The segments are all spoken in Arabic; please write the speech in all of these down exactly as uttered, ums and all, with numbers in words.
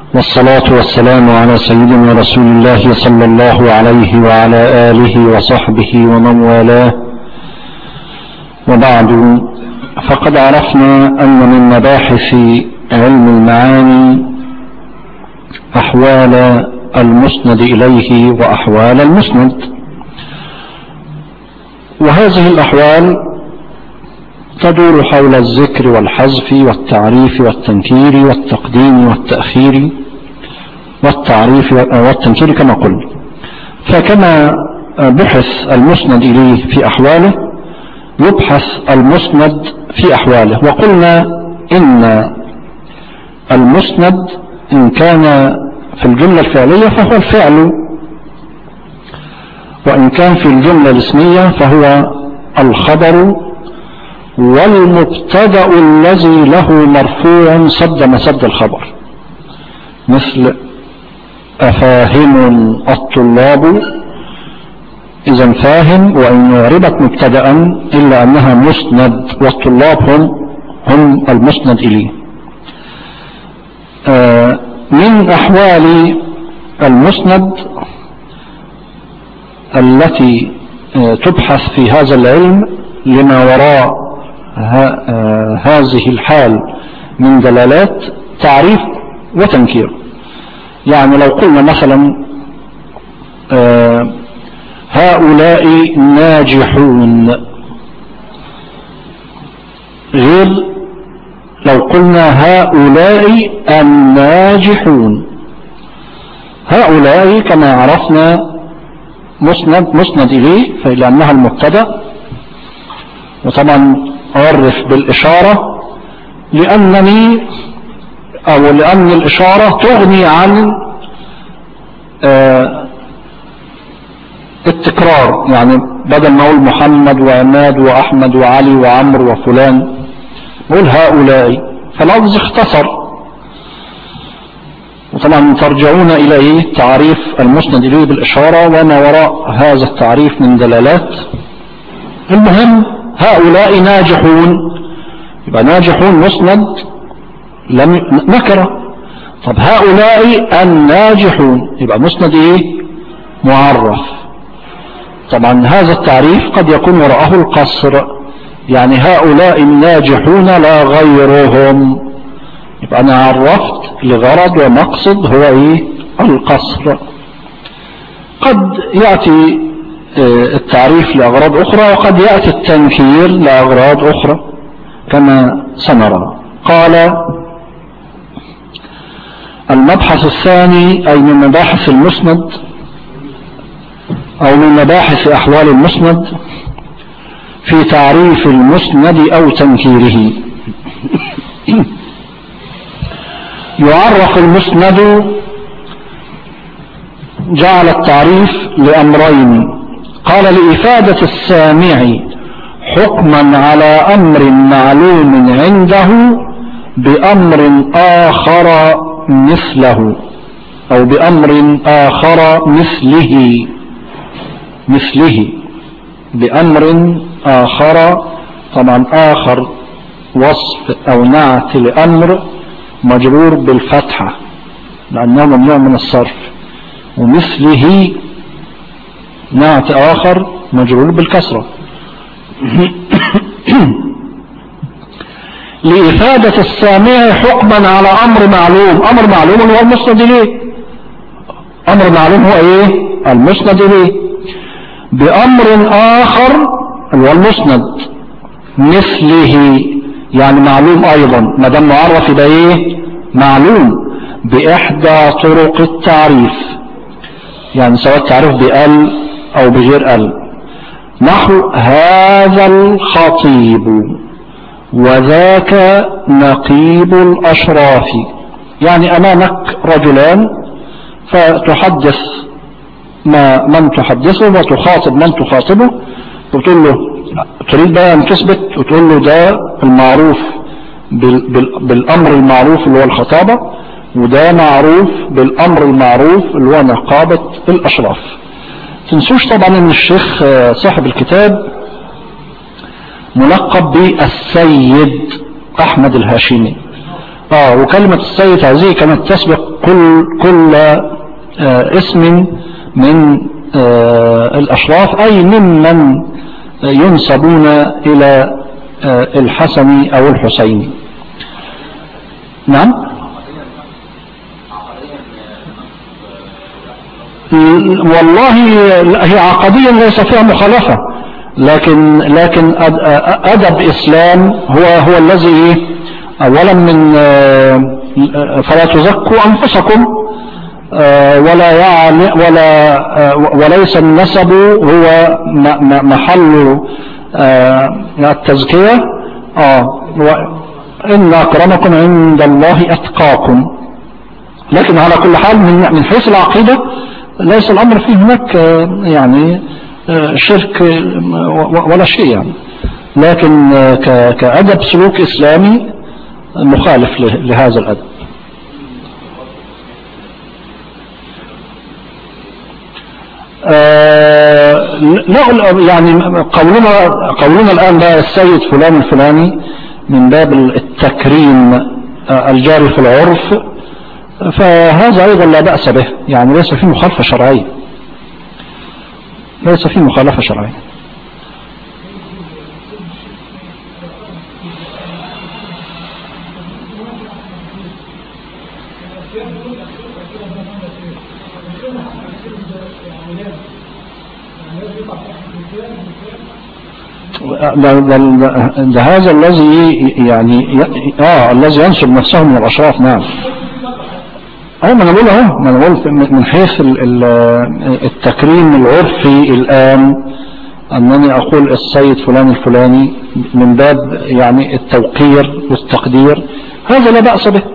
والصلاة والسلام على سيدنا رسول الله صلى الله عليه وعلى آله وصحبه ومن والاه، وبعد، فقد عرفنا أن من مباحث علم المعاني أحوال المسند إليه وأحوال المسند، وهذه الأحوال تدور حول الذكر والحذف والتعريف والتنكير والتقديم والتأخير والتعريف والتنكير كما قلنا. فكما بحث المسند إليه في أحواله يبحث المسند في أحواله، وقلنا إن المسند إن كان في الجملة الفعلية فهو الفعل، وإن كان في الجملة الاسمية فهو الخبر والمبتدأ الذي له مرفوع صد مسد الخبر، مثل أفاهم الطلاب، إذا فاهم وإن عربت مبتدأ إلا أنها مسند، والطلاب هم هم المسند إليه. آه من أحوال المسند التي آه تبحث في هذا العلم لما وراء هذه الحال من دلالات تعريف وتنكير. يعني لو قلنا مثلا آه هؤلاء ناجحون، غير لو قلنا هؤلاء الناجحون. هؤلاء كما عرفنا مسند مسند إليه فلأنها المبتدأ، وطبعا أعرف بالإشارة لأنني أو لأن الإشارة تغني عن آه التكرار، يعني بدل ما أقول محمد وعماد وأحمد وعلي وعمر وفلان أقول هؤلاء، فاللفظ اختصر. وطبعا ترجعون إلى تعريف المسند إليه بالإشارة وما وراء هذا التعريف من دلالات. المهم هؤلاء ناجحون، يبقى ناجحون مسند لم نكره. طب هؤلاء الناجحون يبقى مسند ايه؟ معرف. طبعا هذا التعريف قد يكون وراءه القصر، يعني هؤلاء الناجحون لا غيرهم، يبقى انا عرفت لغرض ومقصد هو ايه؟ القصر. قد يأتي التعريف لأغراض أخرى، وقد يأتي التنكير لأغراض أخرى كما سنرى. قال المبحث الثاني، أي من مباحث المسند أو من مباحث أحوال المسند، في تعريف المسند أو تنكيره. يعرف المسند، جعل التعريف لأمرين. قال لإفادة السامع حكما على أمر معلوم عنده بأمر آخر مثله، أو بأمر آخر مثله مثله بأمر آخر. طبعا آخر وصف أو نعت لأمر مجرور بالفتحة لأنه ممنوع من الصرف، ومثله نعت آخر مجرور بالكسرة. لإفادة السامع حكما على أمر معلوم. أمر معلوم هو المسند إليه، أمر معلوم هو إيه؟ المسند إليه. بأمر آخر هو المسند مثله، يعني معلوم أيضا، ما دام معرف يبقى إيه؟ معلوم بإحدى طرق التعريف، يعني سواء التعريف بأل أو بغير أل. نحو هذا الخطيب وذاك نقيب الأشراف، يعني أمامك رجلان فتحدث ما من تحدثه وتخاطب من تخاطبه، وتقول له تريد بقى أن تثبت، وتقول له ده المعروف بالأمر المعروف اللي هو الخطابة، وده معروف بالأمر المعروف اللي هو نقابة الأشراف. تنسوش طبعا ان الشيخ صاحب الكتاب ملقب بالسيد أحمد الهاشمي، اه وكلمة السيد هذه كانت تسبق كل كل آه اسم من آه الأشراف، أي ممن ينسبون إلى آه الحسن أو الحسين. نعم. والله هي عقديا ليس فيها مخالفة، لكن لكن أدب إسلام هو هو الذي أولا من فلا تزكوا أنفسكم ولا يعني ولا وليس النسب هو محل التزكية. إن أكرمكم عند الله أتقاكم. لكن على كل حال من حيث العقيدة ليس الأمر فيه هناك يعني شرك ولا شيء يعني، لكن كأدب سلوك إسلامي مخالف لهذا الأدب. لا يعني قولنا قولنا الآن بقى السيد فلان الفلاني من باب التكريم الجاري في العرف، فهذا أيضا لا بأس به، يعني ليس فيه مخالفة شرعية، ليس فيه مخالفة شرعية. ده, ده, ده هذا الذي يعني اه الذي ينسب نفسه من الأشراف. نعم. اه ما انا بقول اهو ما انا بقول من حيث التكريم العرفي الآن أنني أقول السيد فلان الفلاني من باب يعني التوقير والتقدير، هذا لا بأس به،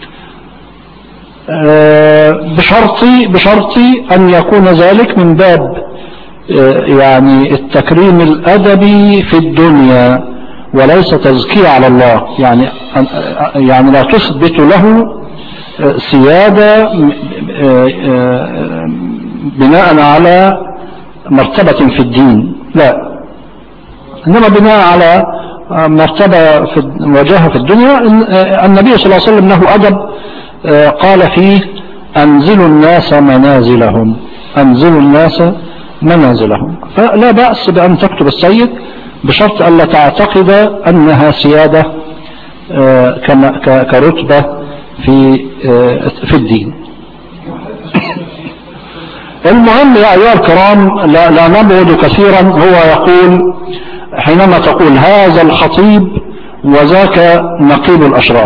بشرطي بشرطي أن يكون ذلك من باب يعني التكريم الأدبي في الدنيا وليس تزكية على الله، يعني يعني لا تثبت له سيادة بناء على مرتبة في الدين، لا، إنما بناء على مرتبة في وجاهة في الدنيا. النبي صلى الله عليه وسلم له أدب قال فيه أنزلوا الناس منازلهم، أنزلوا الناس منازلهم. فلا بأس بأن تكتب السيد بشرط ألا تعتقد أنها سيادة كرتبة في في الدين. المهم يا أيها الكرام لا, لا نبعد كثيرا. هو يقول حينما تقول هذا الخطيب وذاك نقيب الأشراف،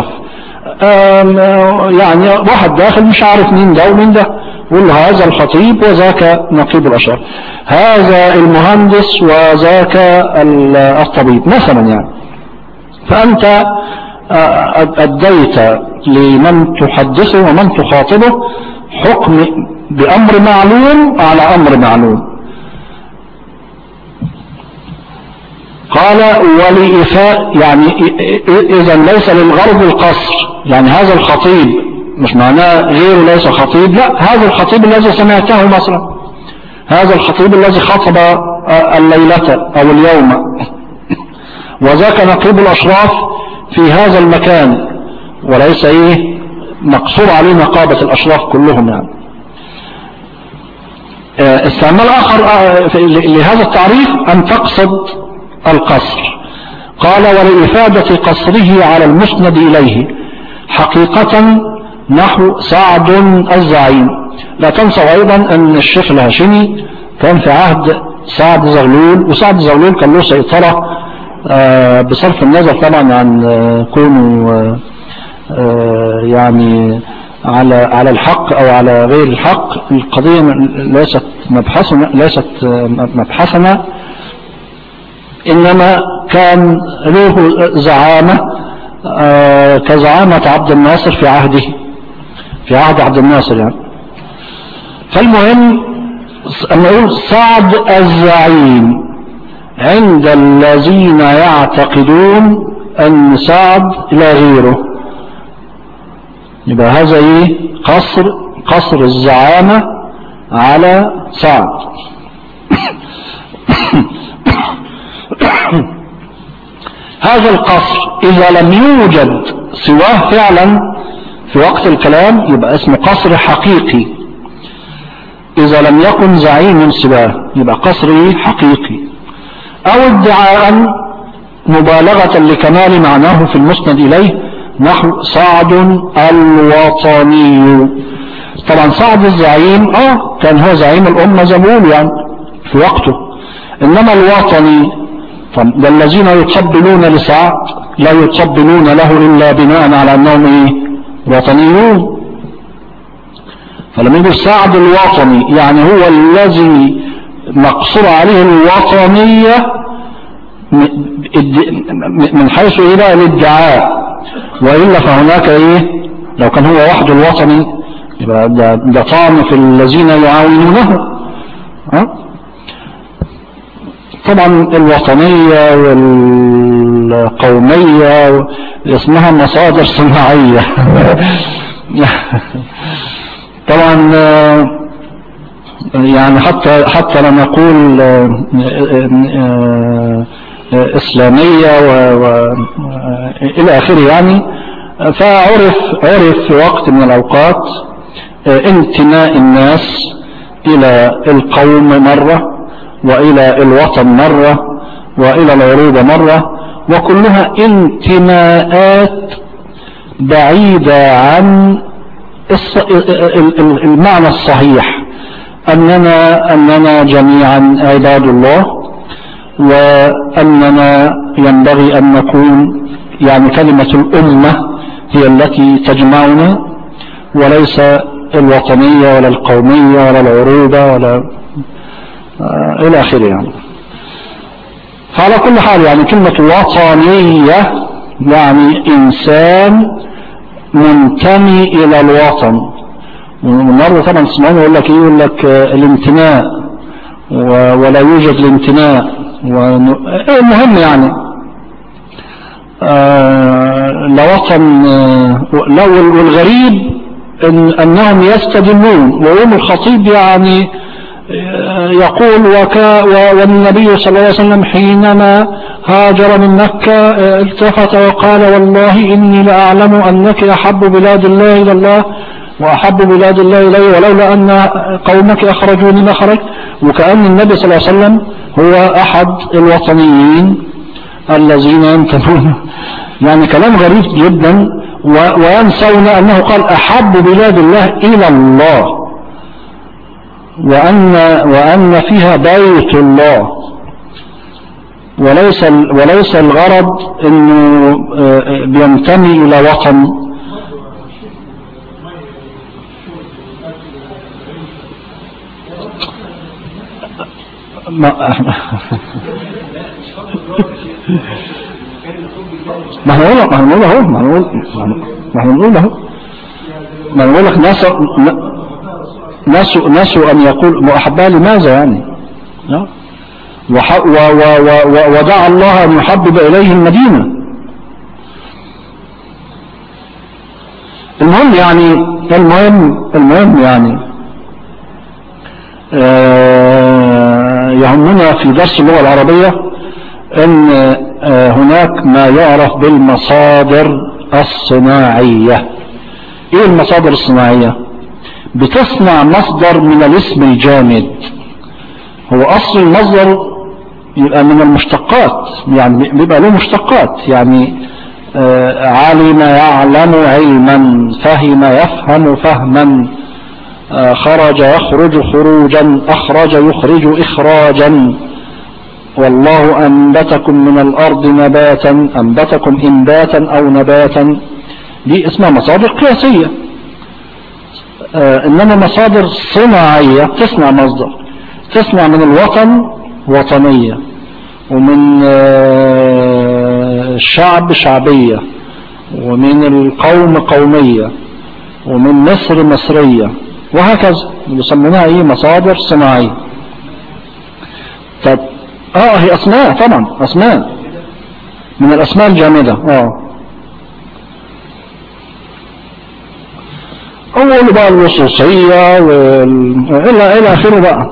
يعني واحد داخل مش عارف مين ده ومين ده، يقول هذا الخطيب وذاك نقيب الأشراف، هذا المهندس وذاك الطبيب مثلا يعني. فأنت أديت لمن تحدثه ومن تخاطبه حكم بأمر معلوم على أمر معلوم. قال ولإفاء، يعني إذا ليس للغرض القصر، يعني هذا الخطيب مش معناه غيره ليس خطيب، لا، هذا الخطيب الذي سمعته مثلا، هذا الخطيب الذي خطب الليلة أو اليوم، وذاك نقيب الأشراف في هذا المكان، وليس إيه مقصور عليه نقابة الأشراف كلهم يعني. استعمال آخر لهذا التعريف أن تقصد القصر. قال ولإفادة قصره على المسند إليه حقيقة نحو سعد الزعيم. لا تنسوا أيضا أن الشيخ الهاشمي كان في عهد سعد زغلول، وسعد زغلول كان له سيطرة بصرف النظر طبعا عن كونه يعني على على الحق أو على غير الحق. القضية ليست مبحثنا ليست مبحثنا إنما كان له زعامة كزعامة عبد الناصر في عهده، في عهد عبد الناصر يعني. فالمهم أن نقول سعد الزعيم عند الذين يعتقدون أن سعد لا غيره، يبقى هذا ايه قصر قصر الزعامة على سعد. هذا القصر إذا لم يوجد سواه فعلا في وقت الكلام يبقى اسمه قصر حقيقي. إذا لم يكن زعيم سواه يبقى قصر حقيقي. أو ادعاء مبالغة لكمال معناه في المسند إليه نحو صعد الوطني. طبعا صعد الزعيم اه كان هو زعيم الأمة زبول يعني في وقته، إنما الوطني طب ده الذين يقبلون لسعد لا يقبلون له إلا بناء على أنهم إيه وطنيون. فلما يقول سعد الوطني يعني هو الذي مقصور عليه الوطنية من حيث إلى الادعاء، وإلا فهناك إيه لو كان هو وحده الوطني يبقى ده, ده طعن في الذين يعاونونه. ها طبعا الوطنية والقومية اسمها مصادر صناعية طبعا يعني حتى حتى لما نقول إسلامية وإلى آخره يعني، فعرف عرف في وقت من الأوقات انتماء الناس إلى القوم مرة وإلى الوطن مرة وإلى العروبة مرة، وكلها انتماءات بعيدة عن المعنى الصحيح أننا, أننا جميعا عباد الله، وأننا ينبغي أن نكون يعني كلمة الأمة هي التي تجمعنا وليس الوطنية ولا القومية ولا العروبة ولا آه إلى آخره يعني. فعلى كل حال يعني كلمة وطنية يعني إنسان منتمي إلى الوطن. ومرة طبعا تسمعون يقول لك إيه يقول لك الانتماء ولا يوجد الانتماء. المهم يعني آه لوطن آه لو والغريب إن أنهم يستدلون، ويوم الخطيب يعني يقول وكا والنبي صلى الله عليه وسلم حينما هاجر من مكة التفت وقال والله إني لأعلم أنك أحب بلاد الله إلى الله وأحب بلاد الله إلي ولولا أن قومك أخرجوني ما خرجت. وكأن النبي صلى الله عليه وسلم هو أحد الوطنيين الذين ينتمون يعني كلام غريب جدا، وينسون أنه قال أحب بلاد الله إلى الله وأن, وأن فيها بيت الله، وليس, وليس الغرض أنه بينتمي إلى وطن. ما ما هنقول ما هنقول اهو ما هنقول ما هنقول اهو ما هنقول لك ناس ناس ناس ان يقول احبها لماذا يعني ودعا الله ان يحبب اليه المدينه. المهم يعني المهم المهم يعني آه يهمنا في درس اللغه العربيه ان هناك ما يعرف بالمصادر الصناعية. ايه المصادر الصناعية؟ بتصنع مصدر من الاسم الجامد. هو اصل المصدر يبقى من المشتقات، يعني بيبقى له مشتقات، يعني آه علم يعلم علما، فهم يفهم فهما، آه خرج يخرج خروجا، اخرج يخرج اخراجا، والله أنبتكم من الأرض نباتا، أنبتكم إنباتا أو نباتا. دي اسمها مصادر قياسية. آه إنما مصادر صناعية تصنع مصدر، تصنع من الوطن وطنية، ومن آه الشعب شعبية، ومن القوم قومية، ومن مصر مصرية، وهكذا يسمونها ايه مصادر صناعية. طب اه هي اسماء طبعا، اسماء من الاسماء الجامدة. اه اول بقى اللصوصية وال... الى الى اخره بقى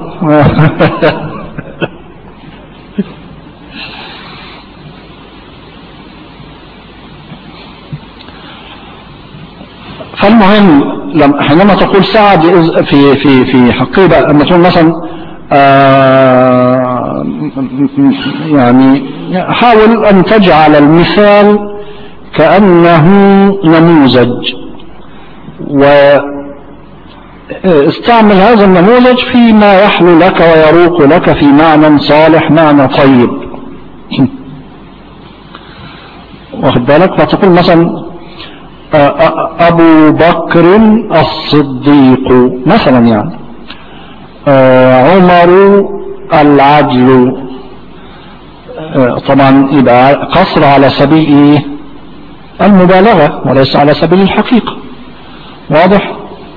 المهم حينما تقول سعد في في في حقيبة، لما تقول مثلا آه يعني حاول أن تجعل المثال كأنه نموذج، واستعمل هذا النموذج فيما يحلو لك ويروق لك في معنى صالح، معنى طيب. واخد بالك؟ فتقول مثلا أبو بكر الصديق مثلا، يعني عمر العدل. طبعا يبقى قصر على سبيل المبالغة وليس على سبيل الحقيقة. واضح؟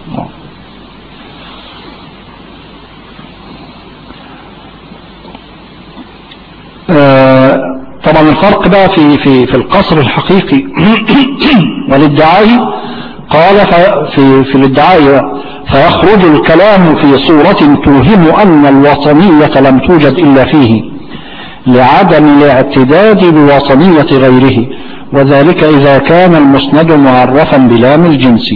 طبعا الفرق بقى في في في القصر الحقيقي والادعاء. قال في في الادعاء فيخرج الكلام في صورة توهم أن الوطنية لم توجد إلا فيه لعدم الاعتداد بوطنية غيره، وذلك إذا كان المسند معرفا بلام الجنس.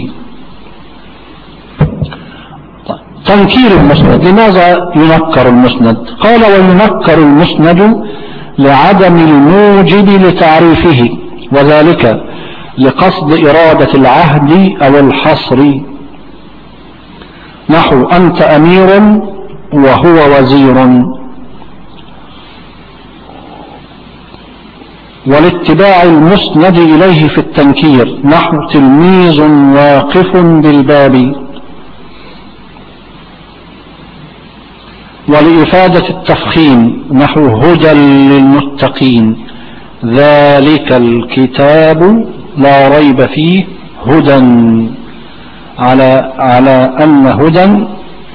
تنكير المسند، لماذا ينكر المسند؟ قال وينكر المسند لعدم الموجب لتعريفه، وذلك لقصد إرادة العهد أو الحصر، نحو أنت أمير وهو وزير. والاتباع المسند إليه في التنكير، نحو تلميذ واقف بالباب. ولإفادة التفخيم، نحو هدى للمتقين، ذلك الكتاب لا ريب فيه هدى، على على أن هدى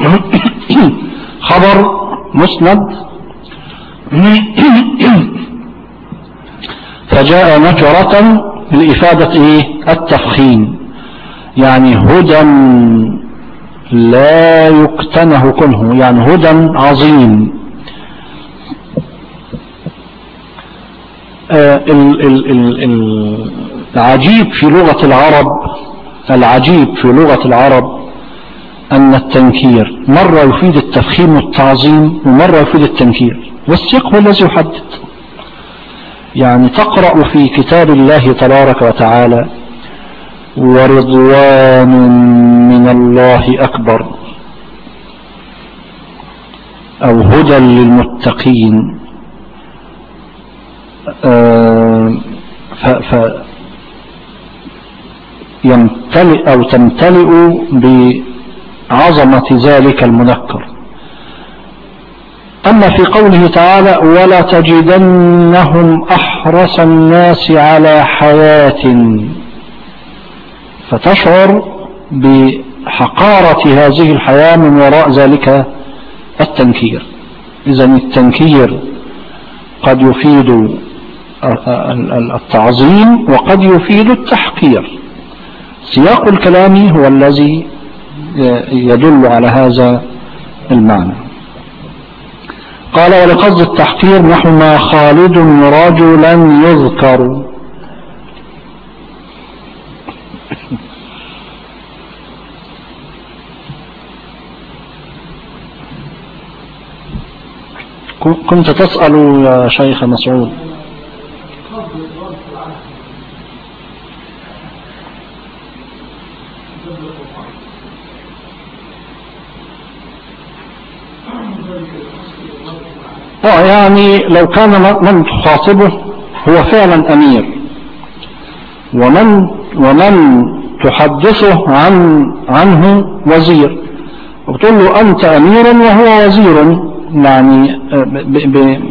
خبر مسند فجاء نكرة لإفادة إيه؟ التفخيم، يعني هدى لا يقتنه كنه، يعني هدى عظيم. آه ال ال ال العجيب في لغة العرب، العجيب في لغة العرب أن التنكير مرة يفيد التفخيم والتعظيم ومرة يفيد التنكير، والسياق هو الذي يحدد. يعني تقرأ في كتاب الله تبارك وتعالى ورضوان من الله أكبر، أو هدى للمتقين، آه ف يمتلئ أو تمتلئ بعظمة ذلك المنكر. أما في قوله تعالى ولا تجدنهم أحرص الناس على حياة، فتشعر بحقارة هذه الحياة من وراء ذلك التنكير. إذن التنكير قد يفيد التعظيم وقد يفيد التحقير، سياق الكلام هو الذي يدل على هذا المعنى. قال ولقصد التحقير نحو ما خالد رجلا يذكر. كنت تسأل يا شيخ مسعود. اه يعني لو كان من تخاطبه هو فعلا أمير، ومن ومن تحدثه عن عنه وزير، وتقول له أنت أمير وهو وزير، يعني ب ب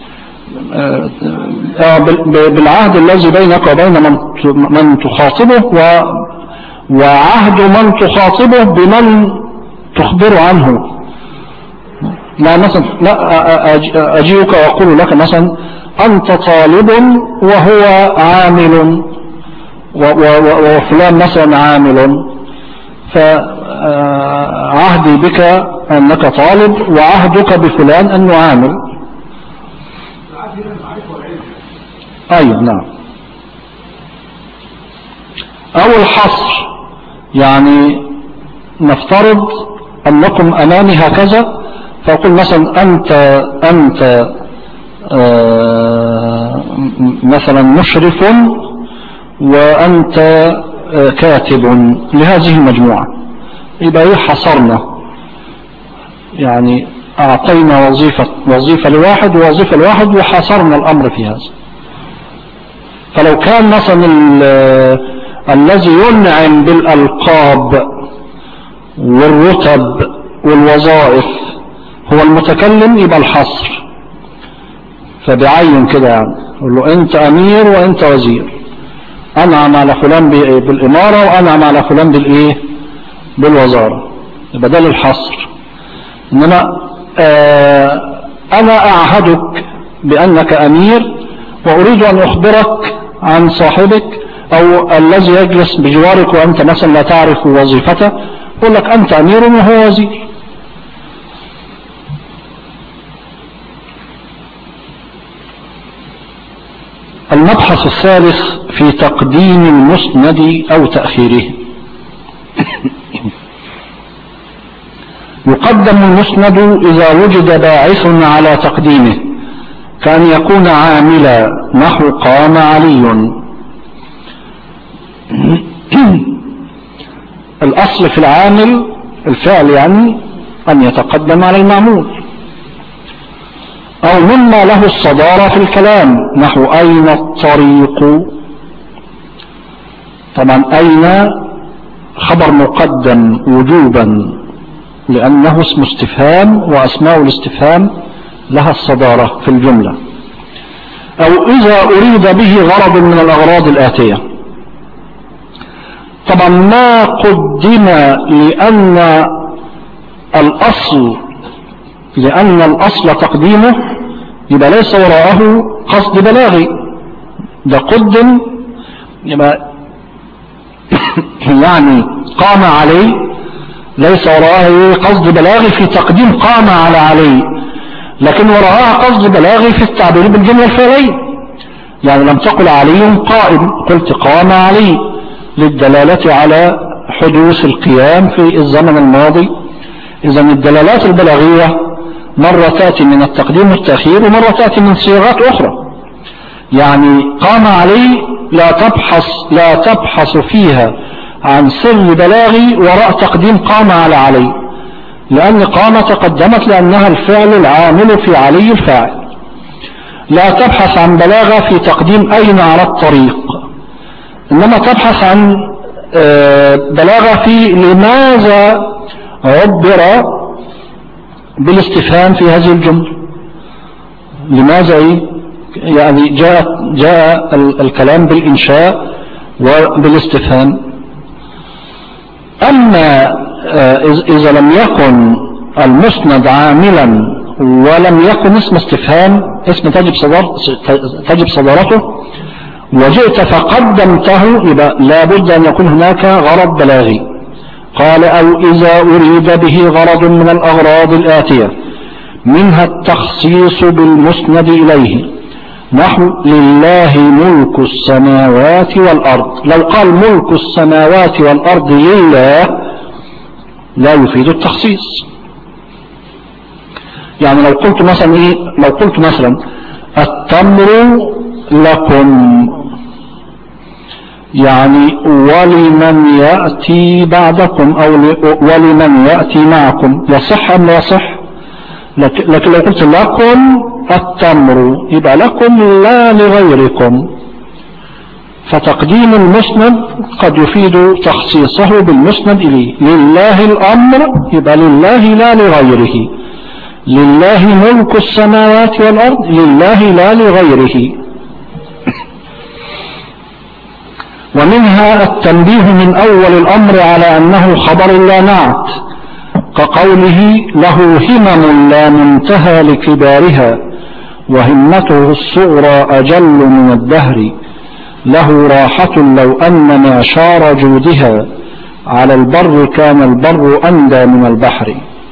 بالعهد الذي بينك وبين من من تخاطبه، وعهد من تخاطبه بمن تخبر عنه. لا مثلا لا أجيك وأقول لك مثلا أنت طالب وهو عامل، وفلان مثلا عامل، فعهدي بك أنك طالب وعهدك بفلان أنه عامل. أيوة نعم. أو الحصر يعني نفترض أنكم أمامي هكذا، فأقول مثلا أنت أنت آه مثلا مشرف وأنت آه كاتب لهذه المجموعة، يبقى إيه حصرنا، يعني أعطينا وظيفة وظيفة لواحد ووظيفة لواحد وحصرنا الأمر في هذا. فلو كان مثلا الذي ينعم بالألقاب والرتب والوظائف هو المتكلم يبقى الحصر، فبعين كده يعني يقول له أنت أمير وأنت وزير، أنعم على فلان بالإمارة وأنعم على فلان بالإيه بالوزارة، يبقى ده للحصر. إنما آه أنا أعهدك بأنك أمير وأريد أن أخبرك عن صاحبك أو الذي يجلس بجوارك وأنت مثلا لا تعرف وظيفته، أقول لك أنت أمير وهو وزير. المبحث الثالث في تقديم المسند أو تأخيره. يقدم المسند إذا وجد باعث على تقديمه، كأن يكون عاملا نحو قام علي. الأصل في العامل الفعل يعني أن يتقدم على المعمول. أو مما له الصدارة في الكلام نحو أين الطريق. طبعا أين خبر مقدم وجوبا لأنه اسم استفهام وأسماء الاستفهام لها الصدارة في الجملة. أو إذا أريد به غرض من الأغراض الآتية. طبعا ما قدم لأن الأصل لأن الأصل تقديمه يبقى ليس وراءه قصد بلاغي، ده قدم يبقى يعني قام عليه ليس وراءه قصد بلاغي في تقديم قام على علي، لكن وراءها قصد بلاغي في التعبير بالجملة الفعلية. يعني لم تقل علي قائم، قلت قام علي للدلالة على حدوث القيام في الزمن الماضي. إذن الدلالات البلاغية مرة تأتي من التقديم والتأخير ومرة تأتي من صيغات أخرى. يعني قام علي لا تبحث لا تبحث فيها عن سر بلاغي وراء تقديم قام على علي، لأن قام تقدمت لأنها الفعل العامل في علي الفاعل. لا تبحث عن بلاغة في تقديم أين على الطريق، إنما تبحث عن بلاغة في لماذا عبر بالاستفهام في هذه الجملة. لماذا إيه؟ يعني جاء, جاء الكلام بالإنشاء وبالاستفهام. أما إذا لم يكن المسند عاملا ولم يكن اسم استفهام، اسم تجب صدار تجب صدارته، وجئت فقدمته، يبقى لابد أن يكون هناك غرض بلاغي. قال أو إذا أريد به غرض من الأغراض الآتية، منها التخصيص بالمسند إليه نحو لله ملك السماوات والأرض. لو قال ملك السماوات والأرض لله لا يفيد التخصيص. يعني لو قلت مثلا إيه لو قلت مثلا التمر لكم، يعني ولمن يأتي بعدكم أو ولمن يأتي معكم، يصح أم لا يصح؟ لكن لو قلت لكم التمر يبقى لكم لا لغيركم. فتقديم المسند قد يفيد تخصيصه بالمسند إليه. لله الأمر يبقى لله لا لغيره. لله ملك السماوات والأرض لله لا لغيره. ومنها التنبيه من أول الأمر على أنه خبر لا نعت، كقوله له همم لا منتهى لكبارها وهمته الصغرى أجل من الدهر، له راحة لو أن ما شار جودها على البر كان البر أندى من البحر.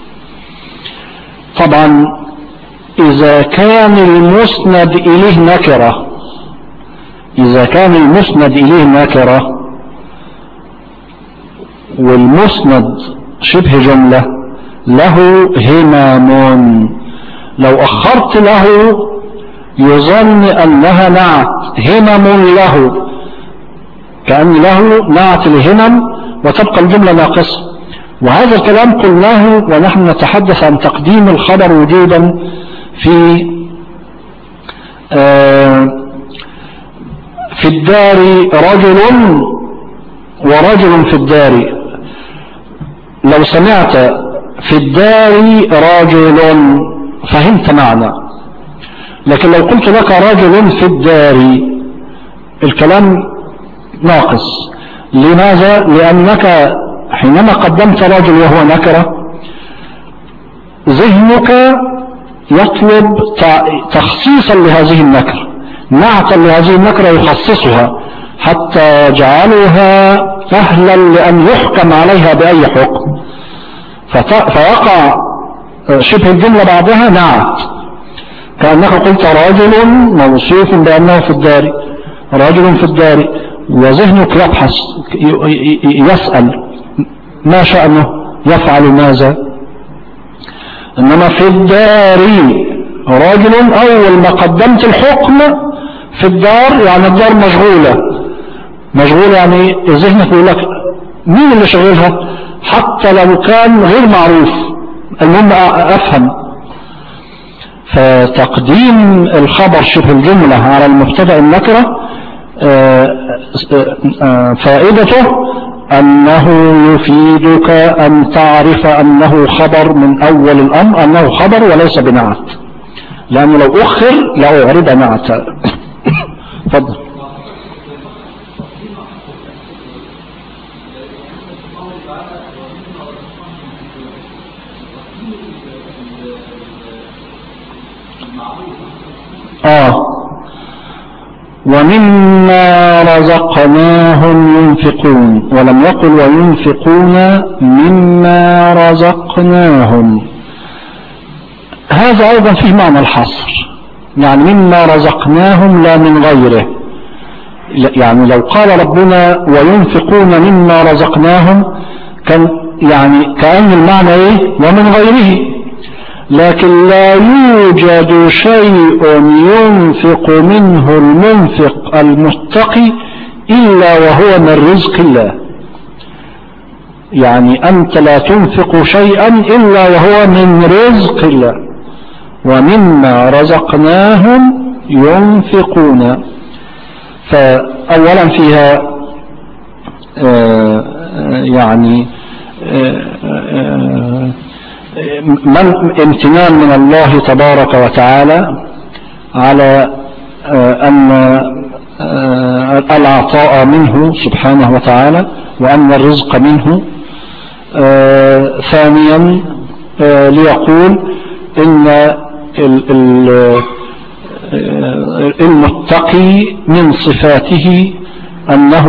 طبعا إذا كان المسند إليه نكرة إذا كان المسند إليه نكرة والمسند شبه جملة له همم، لو أخرت له يظن أنها نعت، همم له، كأن له نعت الهمم وتبقى الجملة ناقصة. وهذا الكلام قلناه ونحن نتحدث عن تقديم الخبر وجوبا في آه في الدار رجل ورجل في الدار. لو سمعت في الدار رجل فهمت معنى، لكن لو قلت لك رجل في الدار الكلام ناقص. لماذا؟ لأنك حينما قدمت رجل وهو نكرة ذهنك يطلب تخصيصا لهذه النكرة، نعتا لهذه النكرة يخصصها حتى يجعلها أهلا لأن يحكم عليها بأي حكم، فيقع شبه الجملة بعدها نعت، كأنك قلت رجل موصوف بأنه في الدار، رجل في الدار، وذهنك يبحث يسأل ما شأنه، يفعل ماذا. إنما في الدار رجل أول ما قدمت الحكم في الدار يعني الدار مشغولة، مشغولة يعني ذهنك يقول لك مين اللي شغلها حتى لو كان غير معروف، المهم أفهم. فتقديم الخبر شبه الجملة على المبتدأ النكرة فائدته أنه يفيدك أن تعرف أنه خبر من أول الأمر، أنه خبر وليس بنعت، لأنه لو أخر لأعرب نعتا. فضل. آه ومما رزقناهم ينفقون، ولم يقل وينفقون مما رزقناهم. هذا أيضا فيه معنى الحصر، يعني مما رزقناهم لا من غيره. يعني لو قال ربنا وينفقون مما رزقناهم كان يعني كأن المعنى ايه ومن غيره، لكن لا يوجد شيء ينفق منه المنفق المتقي إلا وهو من رزق الله. يعني أنت لا تنفق شيئا إلا وهو من رزق الله. ومما رزقناهم ينفقون، فأولا فيها آآ يعني آآ من امتنان من الله تبارك وتعالى على أن العطاء منه سبحانه وتعالى وأن الرزق منه. ثانيا ليقول إن المتقي من صفاته أنه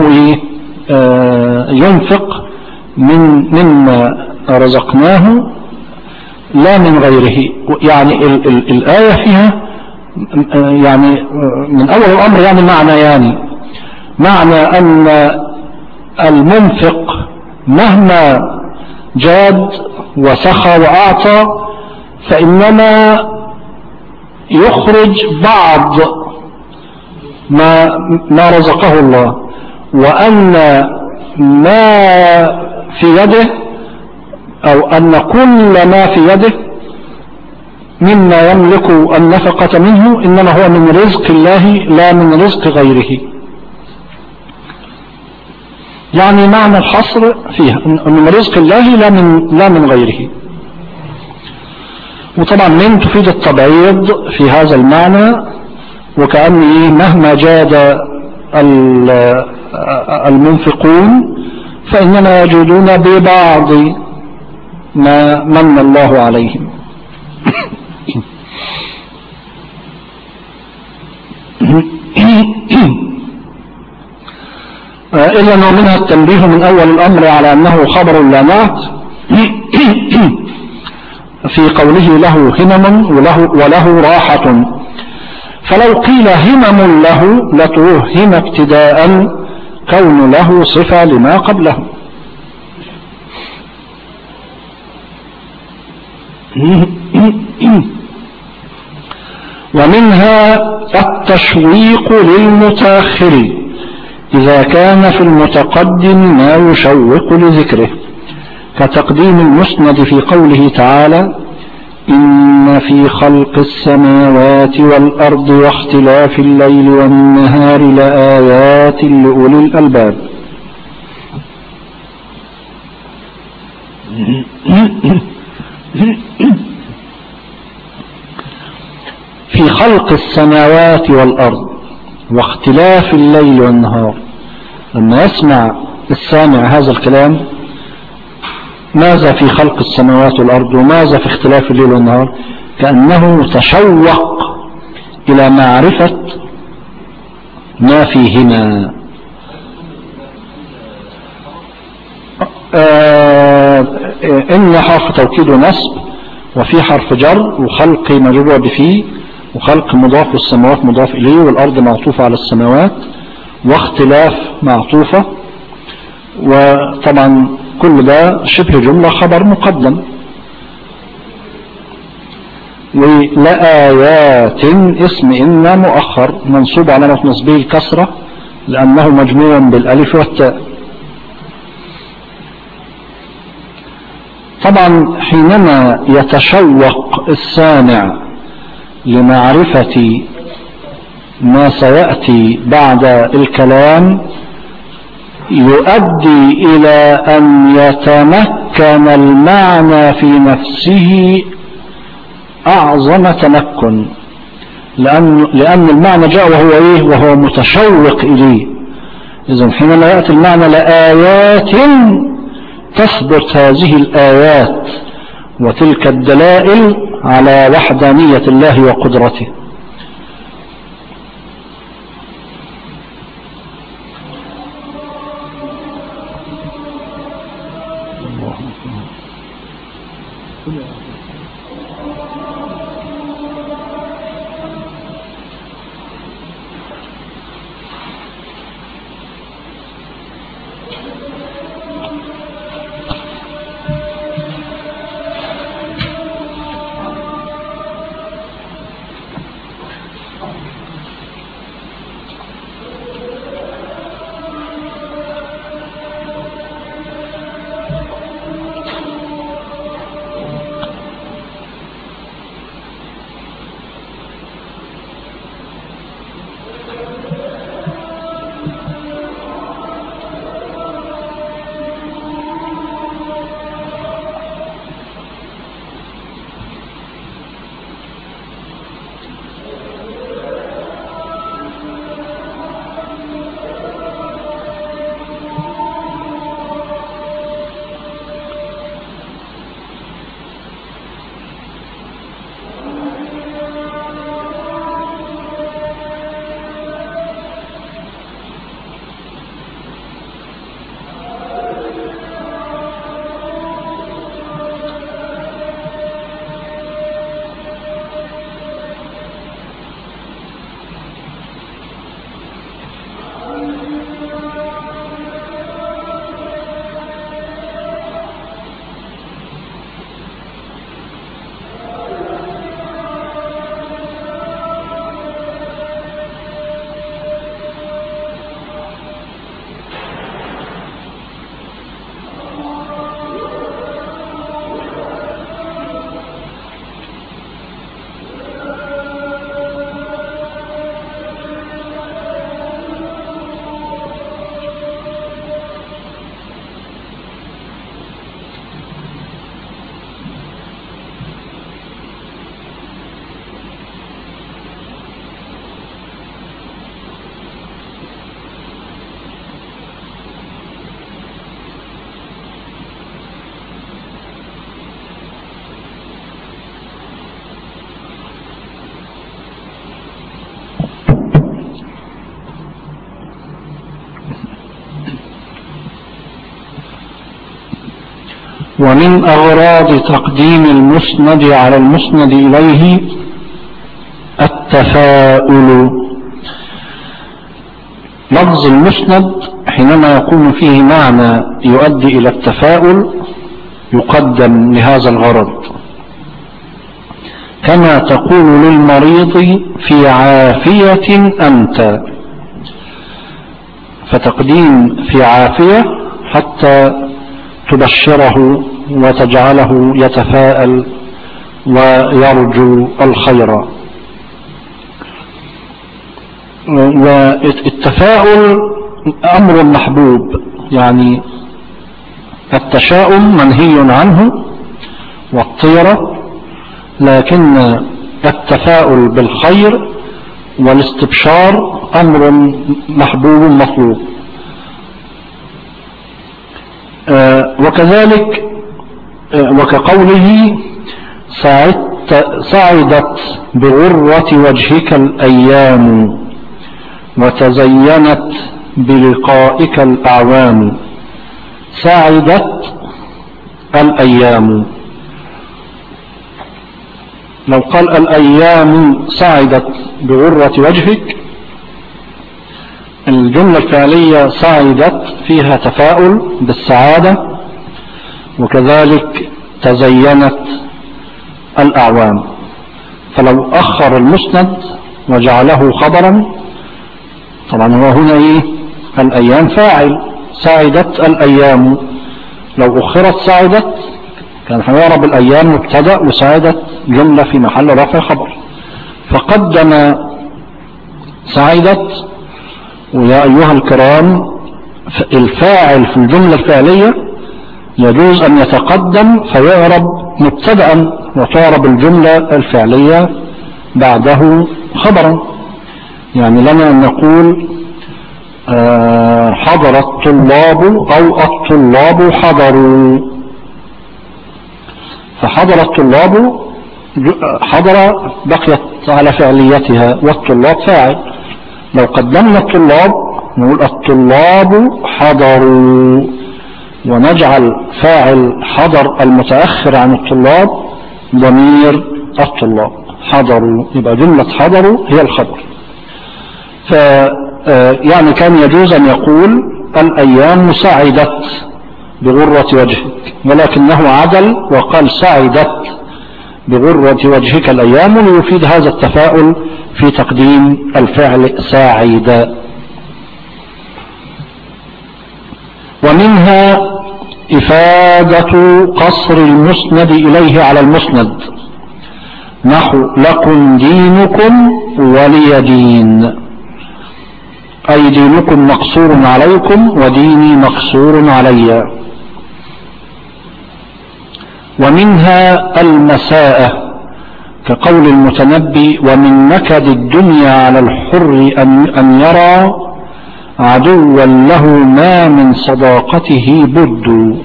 ينفق من مما رزقناه لا من غيره. يعني ال ال الآية فيها يعني من أول الأمر يعني معنى يعني معنى أن المنفق مهما جاد وسخى وأعطى فإنما يخرج بعض ما, ما رزقه الله، وأن ما في يده أو أن كل ما في يده مما يملك النفقة منه إنما هو من رزق الله لا من رزق غيره. يعني معنى الحصر فيها من رزق الله لا من, لا من غيره. وطبعا من تفيد التبعيض في هذا المعنى، وكأنه مهما جاد المنفقون فإنما يجودون ببعض ما من الله عليهم. إلا أنه منها التنبيه من أول الأمر على أنه خبر لا نعت في قوله له همم وله, وله راحة. فلو قيل همم له لتوهم ابتداء كون له صفة لما قبله. ومنها التشويق للمتأخر إذا كان في المتقدم ما يشوق لذكره، كتقديم المسند في قوله تعالى: إن في خلق السماوات والأرض واختلاف الليل والنهار لآيات لأولي الألباب. في خلق السماوات والأرض واختلاف الليل والنهار، لما يسمع السامع هذا الكلام، ماذا في خلق السماوات والأرض وماذا في اختلاف الليل والنهار؟ كأنه تشوق إلى معرفة ما فيهما. آه إن حرف توكيد ونسب، وفي حرف جر، وخلق مجرور بفيه، وخلق مضاف والسماوات مضاف إليه، والأرض معطوفة على السماوات، واختلاف معطوفة، وطبعا كل ده شبه جملة خبر مقدم. ولآيات اسم إن مؤخر منصوب على نصبه الكسرة لأنه مجموع بالألف والتاء. طبعا حينما يتشوق السامع لمعرفة ما سيأتي بعد الكلام، يؤدي إلى أن يتمكن المعنى في نفسه أعظم تمكن، لأن, لأن المعنى جاء وهو إيه؟ وهو متشوق إليه. إذن حينما يأتي المعنى لآيات، تثبت هذه الآيات وتلك الدلائل على وحدانية الله وقدرته. ومن أغراض تقديم المسند على المسند إليه التفاؤل. لفظ المسند حينما يكون فيه معنى يؤدي إلى التفاؤل يقدم لهذا الغرض. كما تقول للمريض في عافية أنت. فتقديم في عافية حتى تبشره وتجعله يتفاءل ويرجو الخير. والتفاؤل أمر محبوب، يعني التشاؤم منهي عنه والطيرة، لكن التفاؤل بالخير والاستبشار أمر محبوب مطلوب. وكذلك وكقوله سعدت بغرة وجهك الأيام وتزينت بلقائك الأعوام. سعدت الأيام، لو قال الأيام سعدت بغرة وجهك، الجملة الفعلية سعدت فيها تفاؤل بالسعادة، وكذلك تزينت الأعوام. فلو أخر المسند وجعله خبرا، طبعا هو هنا إيه؟ الأيام فاعل، سعدت الأيام. لو أخرت سعدت كان هيعرب الأيام مبتدأ وسعدت جملة في محل رفع خبر. فقدم سعدت. ويا أيها الكرام، الفاعل في الجملة الفعلية يجوز أن يتقدم فيعرب مبتدأ وتعرب الجملة الفعلية بعده خبرا. يعني لنا أن نقول حضر الطلاب أو الطلاب حضروا. فحضر الطلاب حضر بقيت على فعليتها، والطلاب فاعل. لو قدمنا الطلاب نقول الطلاب حضروا، ونجعل فاعل حضر المتأخر عن الطلاب ضمير الطلاب حضروا، يبقى جملة حضروا هي الخبر. ف يعني كان يجوز أن يقول الأيام سعدت بغرة وجهك، ولكنه عدل وقال سعدت بغرة وجهك الأيام، ليفيد هذا التفاؤل في تقديم الفعل ساعدا. ومنها إفادة قصر المسند إليه على المسند، نحو لكم دينكم ولي دين، أي دينكم مقصور عليكم وديني مقصور علي. ومنها المساءة، كقول المتنبي ومن نكد الدنيا على الحر أن يرى عدوا له ما من صداقته بد.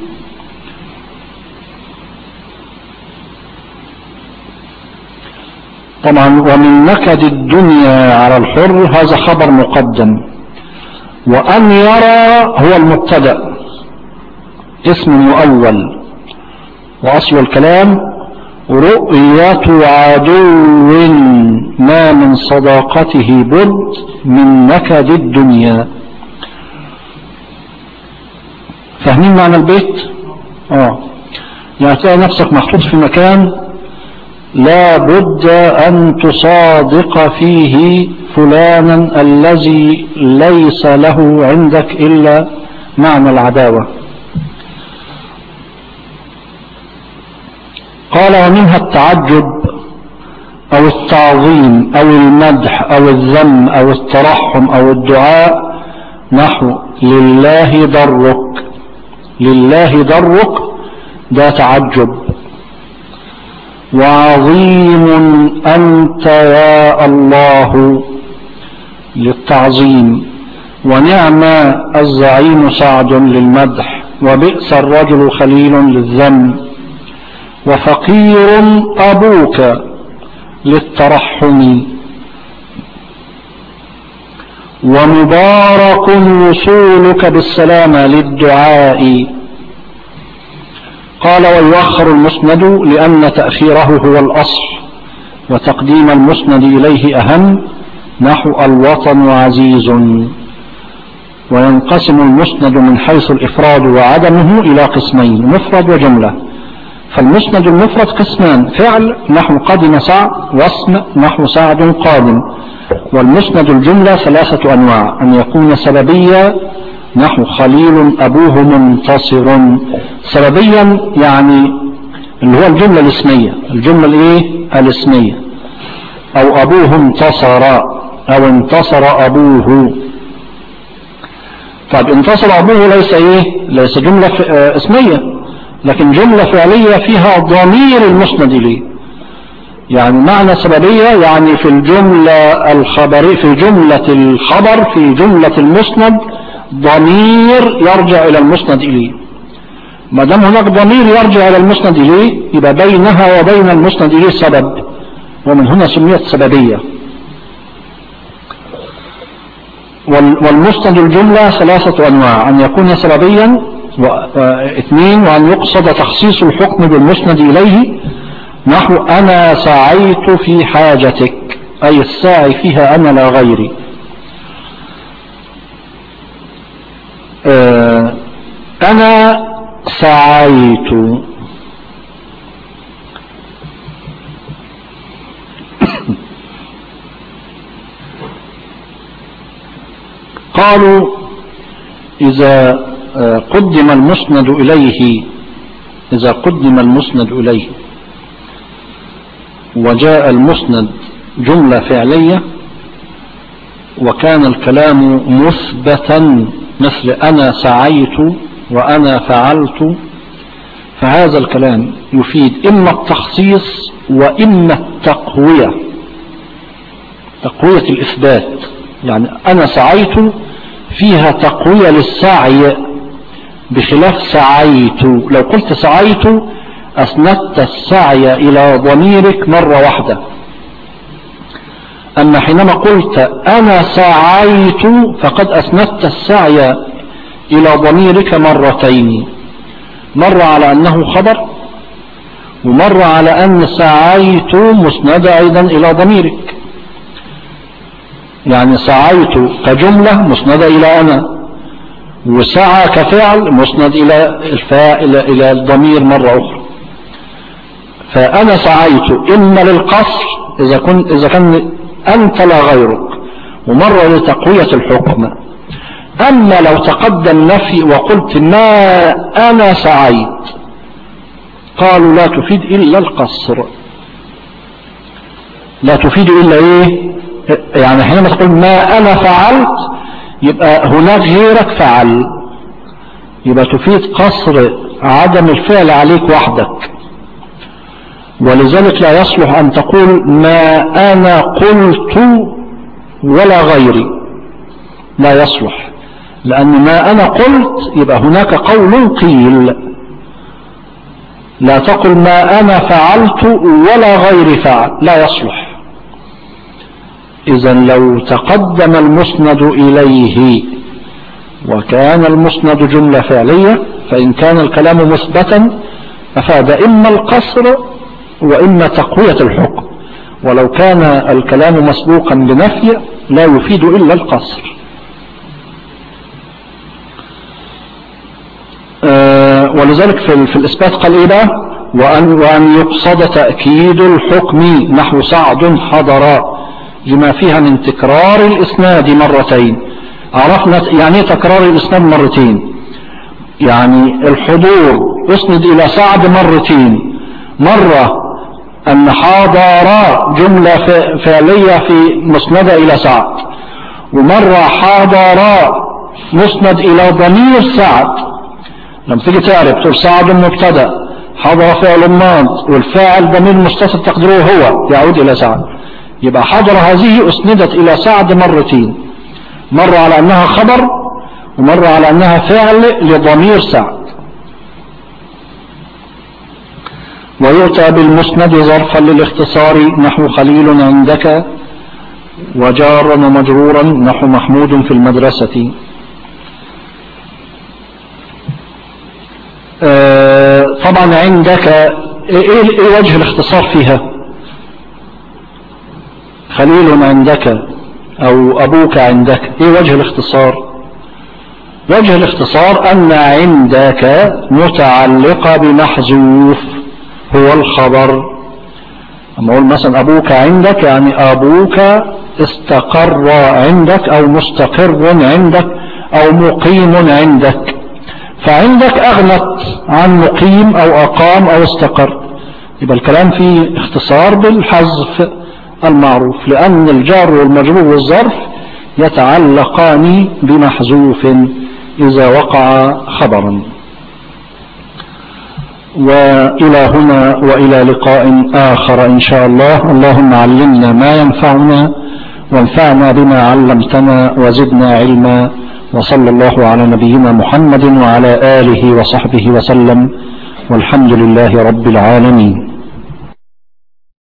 طبعا ومن نكد الدنيا على الحر هذا خبر مقدم، وأن يرى هو المبتدأ اسم مؤول، وأصل الكلام رؤية عدو ما من صداقته بد من نكد الدنيا. فاهمين معنى البيت؟ اه يعني تلاقي نفسك محطوط في مكان لا بد أن تصادق فيه فلانا الذي ليس له عندك إلا معنى العداوة. قال ومنها التعجب أو التعظيم أو المدح أو الذم أو الترحم أو الدعاء، نحو لله درك. لله درك ده تعجب. وعظيم أنت يا الله للتعظيم. ونعم الزعيم سعد للمدح، وبئس الرجل خليل للذم. وفقير أبوك للترحم. ومبارك وصولك بالسلامة للدعاء. قال ويؤخر المسند لأن تأخيره هو الأصل، وتقديم المسند إليه أهم، نحو الوطن عزيز. وينقسم المسند من حيث الإفراد وعدمه إلى قسمين، مفرد وجملة. فالمسند المفرد قسمان: فعل نحو قدم سعد، واسم نحو سعد قادم. والمسند الجملة ثلاثة أنواع: أن يكون سببيا نحو خليل أبوه منتصر. سببيا يعني اللي هو الجملة الاسمية، الجملة الايه الاسمية، أو أبوه انتصر، أو انتصر أبوه. طيب انتصر أبوه ليس ايه ليس جملة اسمية، لكن جملة فعلية فيها ضمير المسند إليه. يعني معنى سببية يعني في الجملة الخبرية، في جملة الخبر، في جملة المسند ضمير يرجع إلى المسند إليه. ما دام هناك ضمير يرجع إلى المسند إليه يبقى بينها وبين المسند إليه سبب، ومن هنا سميت سببية. والمسند الجملة ثلاثة أنواع: أن يكون سببيا، واثنين وأن يقصد تخصيص الحكم بالمسند إليه نحو أنا سعيت في حاجتك، أي الساعي فيها أنا لا غيري. أنا سعيت قالوا إذا قدم المسند إليه إذا قدم المسند إليه وجاء المسند جملة فعلية وكان الكلام مثبتا مثل أنا سعيت وأنا فعلت، فهذا الكلام يفيد إما التخصيص وإما التقوية، تقوية الإثبات. يعني أنا سعيت فيها تقوية للسعي بخلاف سعيت. لو قلت سعيت أسندت السعي إلى ضميرك مرة واحدة، أما حينما قلت أنا سعيت فقد أسندت السعي إلى ضميرك مرتين، مرة على أنه خبر، ومرة على أن سعيت مسند أيضا إلى ضميرك. يعني سعيت كجملة مسند إلى أنا، وسعى كفعل مسند إلى الفاعل إلى الضمير مرة أخرى. فأنا سعيت إما للقصر إذا كن إذا كان أنت لا غيرك، ومرة لتقوية الحكم. أما لو تقدم نفي وقلت ما أنا سعيت قالوا لا تفيد إلا القصر، لا تفيد إلا إيه؟ يعني حينما تقول ما أنا فعلت يبقى هناك غيرك فعل، يبقى تفيد قصر عدم الفعل عليك وحدك. ولذلك لا يصلح أن تقول ما أنا قلت ولا غيري، لا يصلح، لأن ما أنا قلت يبقى هناك قول قيل. لا تقل ما أنا فعلت ولا غيري فعل، لا يصلح. إذن لو تقدم المسند إليه وكان المسند جملة فعلية فإن كان الكلام مثبتا أفاد إما القصر وإما تقوية الحكم، ولو كان الكلام مسبوقا بنفي لا يفيد إلا القصر. أه ولذلك في, في الإثبات قال إيه بقى؟ وأن, وأن يقصد تأكيد الحكم نحو سعد حضر لما فيها من تكرار الإسناد مرتين. عرفنا يعني تكرار الإسناد مرتين، يعني الحضور اسند إلى سعد مرتين، مرة أن حاضر جملة فعلية في مسند إلى سعد، ومرة حاضر مسند إلى ضمير سعد. لما تيجي تعرف تقول سعد مبتدأ، حضر فعل ماض، والفاعل ضمير متصل تقديره هو يعود إلى سعد، يبقى حضر هذه أسندت إلى سعد مرتين، مرة على أنها خبر ومرة على أنها فعل لضمير سعد. ويؤتى بالمسند ظرفا للاختصار نحو خليل عندك، وجارا ومجرورا نحو محمود في المدرسة. آه طبعا عندك ايه, إيه وجه الاختصار فيها؟ خليل عندك او ابوك عندك، ايه وجه الاختصار؟ وجه الاختصار ان عندك متعلقة بمحذوف، هو الخبر. أما أقول مثلا أبوك عندك يعني أبوك استقر عندك أو مستقر عندك أو مقيم عندك، فعندك أغلط عن مقيم أو أقام أو استقر، يبقى الكلام فيه اختصار بالحذف المعروف، لأن الجار والمجرور والظرف يتعلقان بمحذوف إذا وقع خبرا. وإلى هنا وإلى لقاء آخر إن شاء الله. اللهم علمنا ما ينفعنا وانفعنا بما علمتنا وزدنا علما، وصلى الله على نبينا محمد وعلى آله وصحبه وسلم، والحمد لله رب العالمين.